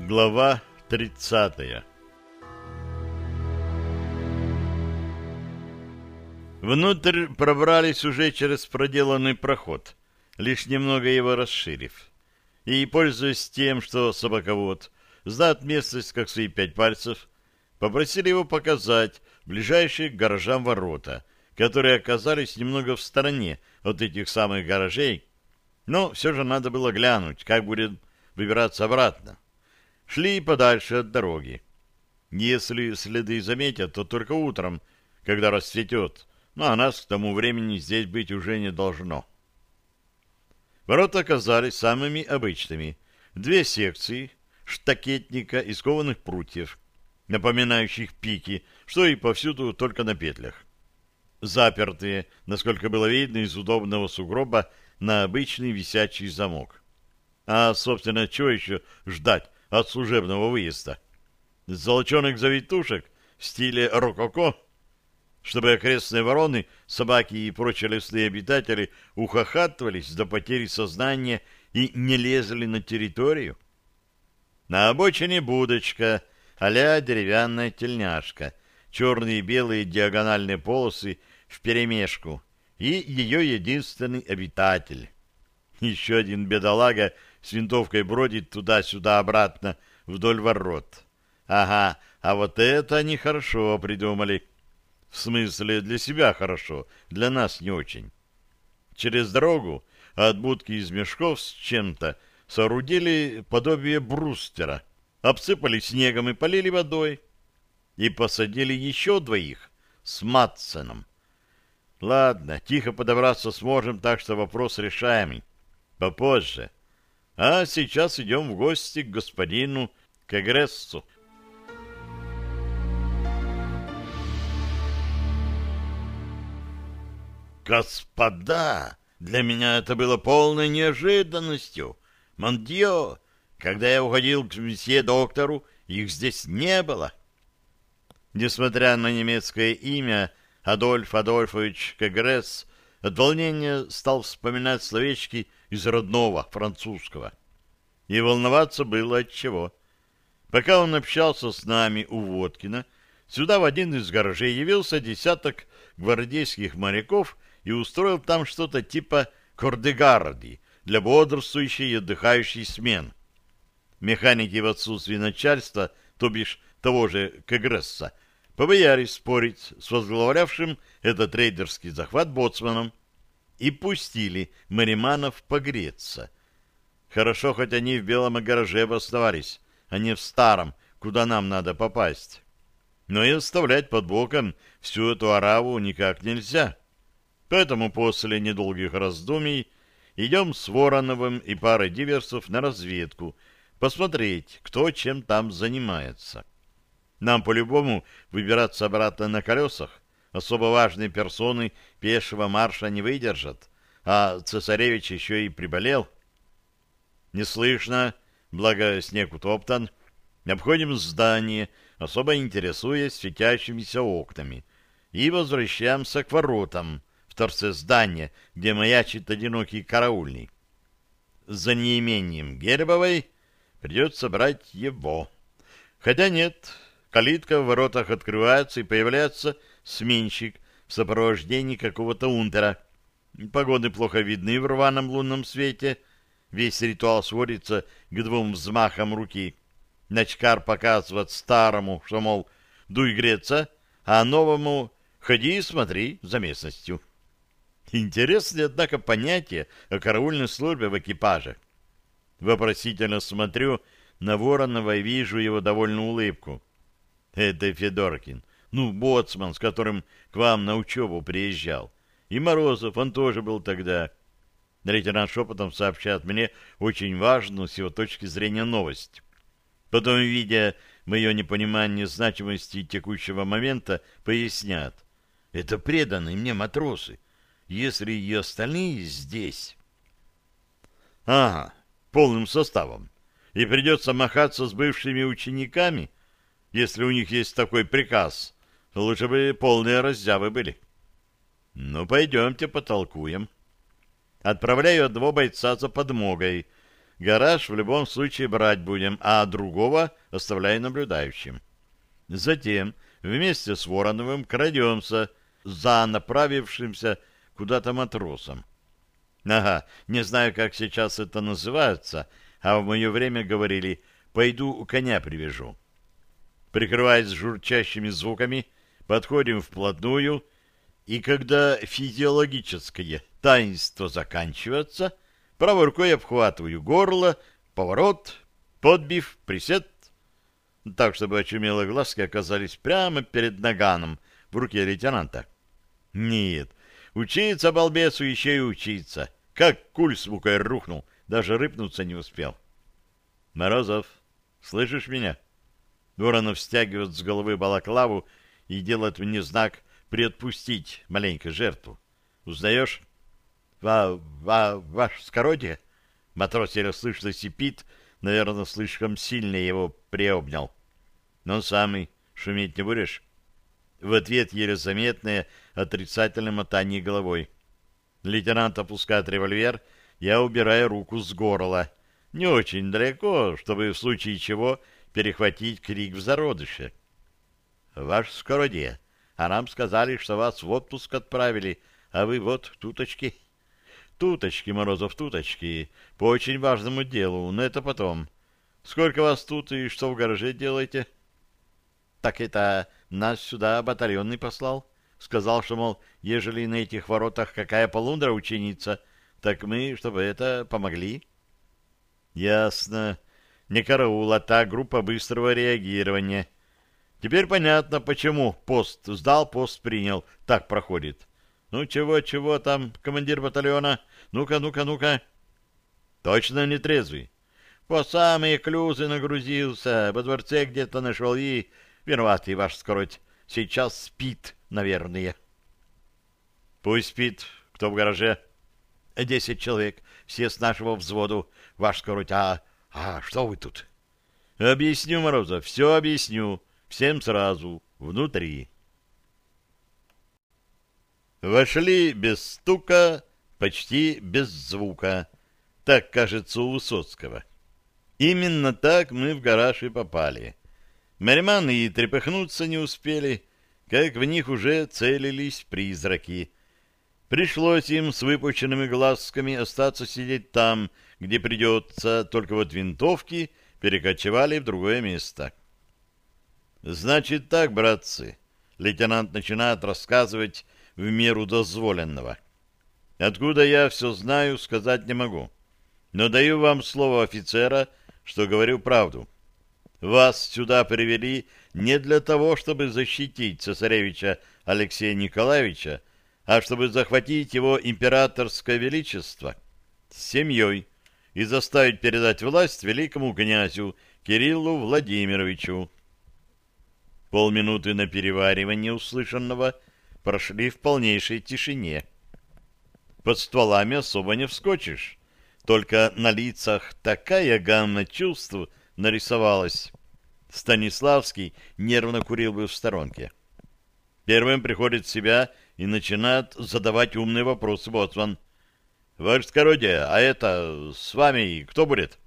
Глава 30. Внутрь пробрались уже через проделанный проход, лишь немного его расширив. И, пользуясь тем, что собаковод знает местность как свои 5 пальцев, попросили его показать ближайшие к гаражам ворота, которые оказались немного в стороне от этих самых гаражей, но все же надо было глянуть, как будет выбираться обратно. Шли подальше от дороги. Если следы заметят, то только утром, когда расцветет, а нас к тому времени здесь быть уже не должно. Ворота оказались самыми обычными. 2 секции штакетника из кованых прутьев, напоминающих пики, что и повсюду только на петлях. Запертые, насколько было видно, из удобного сугроба на обычный висячий замок. А, собственно, чего еще ждать от служебного выезда? Золоченых завитушек в стиле рококо, чтобы окрестные вороны, собаки и прочие лесные обитатели ухахатывались до потери сознания и не лезли на территорию. На обочине будочка а-ля деревянная тельняшка, черные и белые диагональные полосы вперемешку, и ее единственный обитатель. Еще один бедолага с винтовкой бродит туда-сюда обратно вдоль ворот. Ага, а вот это они хорошо придумали. В смысле, для себя хорошо, для нас не очень. Через дорогу от будки из мешков с чем-то соорудили подобие бруствера, обсыпали снегом и полили водой. И посадили еще 2 с Матсеном. Ладно, тихо подобраться сможем, так что вопрос решаемый. Попозже. А сейчас идем в гости к господину Кагрессу. Господа, для меня это было полной неожиданностью. Мондио, когда я уходил к месье доктору, их здесь не было. Несмотря на немецкое имя, Адольф Адольфович Кагресс от волнения стал вспоминать словечки из родного французского. И волноваться было отчего. Пока он общался с нами у Водкина, сюда в один из гаражей явился десяток гвардейских моряков и устроил там что-то типа кордегарди для бодрствующей и отдыхающей смен. Механики в отсутствии начальства, то бишь того же Кагресса, побоялись спорить с возглавлявшим этот рейдерский захват боцманом и пустили мариманов погреться. Хорошо, хоть они в белом гараже обосновались, а не в старом, куда нам надо попасть. Но и оставлять под боком всю эту ораву никак нельзя. Поэтому после недолгих раздумий идем с Вороновым и парой диверсов на разведку, посмотреть, кто чем там занимается. Нам по-любому выбираться обратно на колесах. Особо важные персоны пешего марша не выдержат, а цесаревич еще и приболел. Не слышно, благо снег утоптан. Обходим здание, особо интересуясь светящимися окнами, и возвращаемся к воротам в торце здания, где маячит одинокий караульный. За неимением Гербовой придется брать его. Хотя нет, калитка в воротах открывается, и появляется сменщик в сопровождении какого-то унтера. Погоны плохо видны в рваном лунном свете. Весь ритуал сводится к 2 взмахам руки. Начкар показывает старому, что, мол, дуй греться, а новому ходи и смотри за местностью. Интересное, однако, понятие о караульной службе в экипаже. Вопросительно смотрю на Воронова и вижу его довольную улыбку. Это Федоркин, боцман, с которым к вам на учебу приезжал. И Морозов, он тоже был тогда. Лейтенант шепотом сообщает мне очень важную с его точки зрения новость. Потом, видя мое непонимание значимости текущего момента, пояснят. Это преданные мне матросы, если и остальные здесь. Ага, полным составом. И придется махаться с бывшими учениками, если у них есть такой приказ. Лучше бы полные раззявы были. Пойдемте потолкуем. Отправляю 2 бойца за подмогой. гараж в любом случае брать будем, а другого оставляю наблюдающим. Затем вместе с Вороновым крадемся за направившимся куда-то матросом. Ага, не знаю, как сейчас это называется, а в мое время говорили «пойду коня привяжу». Прикрываясь журчащими звуками, подходим вплотную, и когда физиологическое таинство заканчивается, правой рукой обхватываю горло, поворот, подбив, присед, так, чтобы очумелые глазки оказались прямо перед наганом в руке лейтенанта. Нет, учиться балбесу еще и учиться. Как куль с мукой рухнул, даже рыпнуться не успел. Морозов, слышишь меня? Воронов стягивает с головы балаклаву и делает мне знак приотпустить маленькую жертву. Узнаешь? Ваше скородие? Матрос еле слышно сипит, наверное, слишком сильно его приобнял. Но самый, шуметь не будешь? В ответ еле заметное отрицательное мотание головой. Лейтенант опускает револьвер, я убираю руку с горла. Не очень далеко, чтобы в случае чего перехватить крик в зародыше. Ваше скородие, а нам сказали, что вас в отпуск отправили, а вы вот туточки. Туточки, Морозов, туточки, по очень важному делу, но это потом. Сколько вас тут и что в гараже делаете? Так это нас сюда батальонный послал. Сказал, что, мол, ежели на этих воротах какая полундра ученица, так мы, чтобы это, помогли. Ясно. Не караул, а та группа быстрого реагирования. Теперь понятно, почему пост сдал, пост принял. Так проходит. Ну, чего там, командир батальона? Ну-ка. Точно не трезвый. По самые клюзы нагрузился, во дворце где-то нашел и... Виноватый, ваш скороть. Сейчас спит, наверное. Пусть спит. Кто в гараже? 10 человек. Все с нашего взводу. Ваш скороть. А что вы тут? Объясню, Морозов, все объясню. Всем сразу. Внутри. Вошли без стука, почти без звука. Так, кажется, у Высоцкого. Именно так мы в гараж и попали. Мариманы и трепыхнуться не успели, как в них уже целились призраки. Пришлось им с выпученными глазками остаться сидеть там, где придется, только вот винтовки перекочевали в другое место. «Значит так, братцы», — лейтенант начинает рассказывать в меру дозволенного. «Откуда я все знаю, сказать не могу, но даю вам слово офицера, что говорю правду. Вас сюда привели не для того, чтобы защитить цесаревича Алексея Николаевича, а чтобы захватить его императорское величество с семьей и заставить передать власть великому князю Кириллу Владимировичу». Полминуты на переваривание услышанного прошли в полнейшей тишине. Под стволами особо не вскочишь, только на лицах такая гамма чувств нарисовалась. Станиславский нервно курил бы в сторонке. Первым приходит в себя и начинает задавать умные вопросы боцман. «Ваше скородие, а это с вами кто будет?»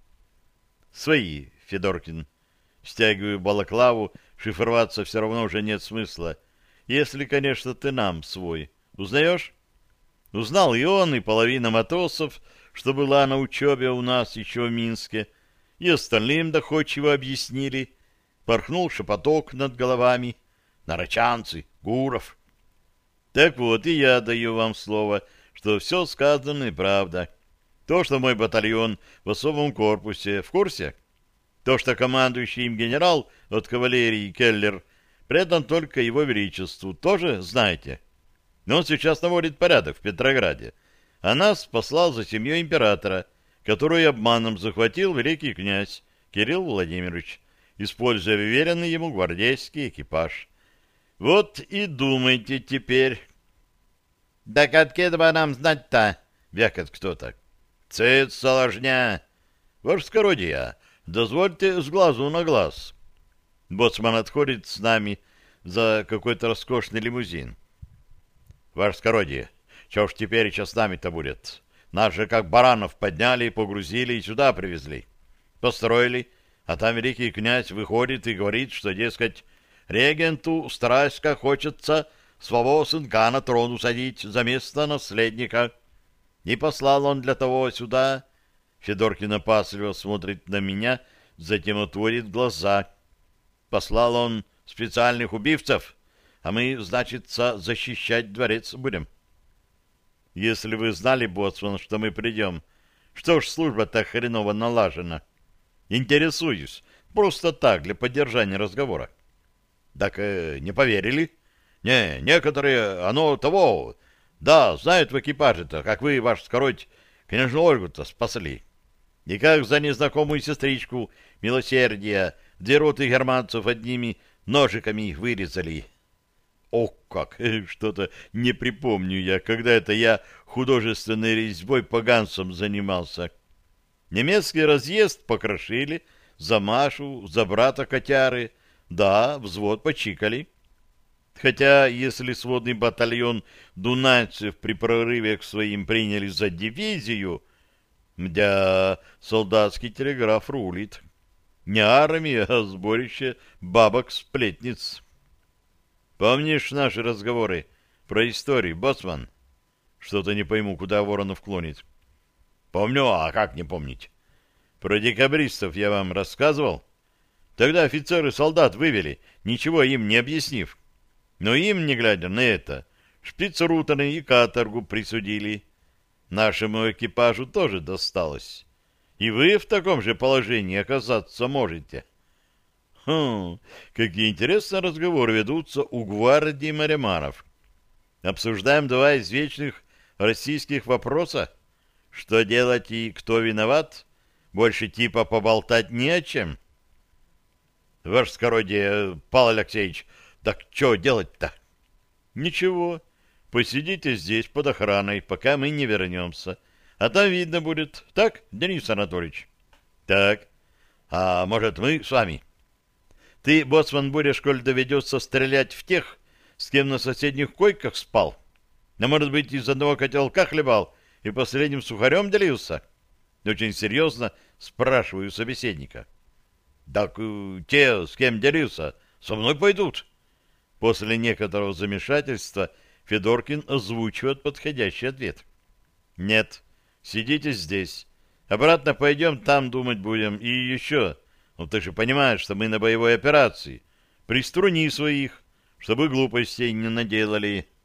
«Свои, Федоркин». Стягиваю балаклаву, шифроваться все равно уже нет смысла. Если, конечно, ты нам свой. Узнаешь? Узнал и он, и половина матросов, что была на учебе у нас еще в Минске, и остальным доходчиво объяснили. Порхнул шепоток над головами. Нарочанцы, Гуров. Так вот, и я даю вам слово, что все сказано правда. То, что мой батальон в особом корпусе, в курсе? То, что командующий им генерал от кавалерии Келлер предан только его величеству, тоже знаете? Но он сейчас наводит порядок в Петрограде, а нас послал за семьей императора, которую обманом захватил великий князь Кирилл Владимирович, используя уверенный ему гвардейский экипаж. Вот и думайте теперь. — Так откуда бы нам знать-то? — вякает кто-то. — Цыц, соложня! Ваше скородие, дозвольте с глазу на глаз. Боцман отходит с нами за какой-то роскошный лимузин. — Ваше скородие, что ж теперь с нами-то будет? Нас же как баранов подняли, погрузили и сюда привезли. Построили, а там великий князь выходит и говорит, что, дескать, регенту Страська хочется своего сынка на трон усадить за место наследника. И послал он для того сюда. Федоркин опасливо смотрит на меня, затем отворит глаза. Послал он специальных убивцев, а мы, значится, защищать дворец будем. Если вы знали, боцман, что мы придем, что ж служба-то хреново налажена? Интересуюсь, просто так, для поддержания разговора. Так не поверили? Не, некоторые, оно того... Да, знают в экипаже-то, как вы, ваш скороть, княжну Ольгу-то спасли. И как за незнакомую сестричку милосердия 2 роты германцев одними ножиками вырезали. О, как! Что-то не припомню я, когда это я художественной резьбой по ганцам занимался. Немецкий разъезд покрошили, за Машу, за брата котяры, да, взвод почикали. Хотя, если сводный батальон дунайцев при прорыве к своим приняли за дивизию, мдя, солдатский телеграф рулит. Не армия, а сборище бабок-сплетниц. Помнишь наши разговоры про историю, боцман? Что-то не пойму, куда Воронов клонит. Помню, а как не помнить? Про декабристов я вам рассказывал? Тогда офицеры солдат вывели, ничего им не объяснив. Но им, не глядя на это, шпицрутены и каторгу присудили. Нашему экипажу тоже досталось. И вы в таком же положении оказаться можете. Какие интересные разговоры ведутся у гвардии морямаров. Обсуждаем 2 извечных российских вопроса. Что делать и кто виноват? Больше типа поболтать не о чем. Ваше скородие, Павел Алексеевич, так что делать-то? Ничего. Посидите здесь под охраной, пока мы не вернемся. А там видно будет. Так, Денис Анатольевич? Так. А может, мы с вами? Ты, боцман, будешь, коль доведется стрелять в тех, с кем на соседних койках спал? А может быть, из одного котелка хлебал и последним сухарем делился? Очень серьезно спрашиваю собеседника. Так те, с кем делился, со мной пойдут. После некоторого замешательства Федоркин озвучивает подходящий ответ. Нет, сидите здесь. Обратно пойдем, там думать будем. И еще, ты же понимаешь, что мы на боевой операции. Приструни своих, чтобы глупостей не наделали.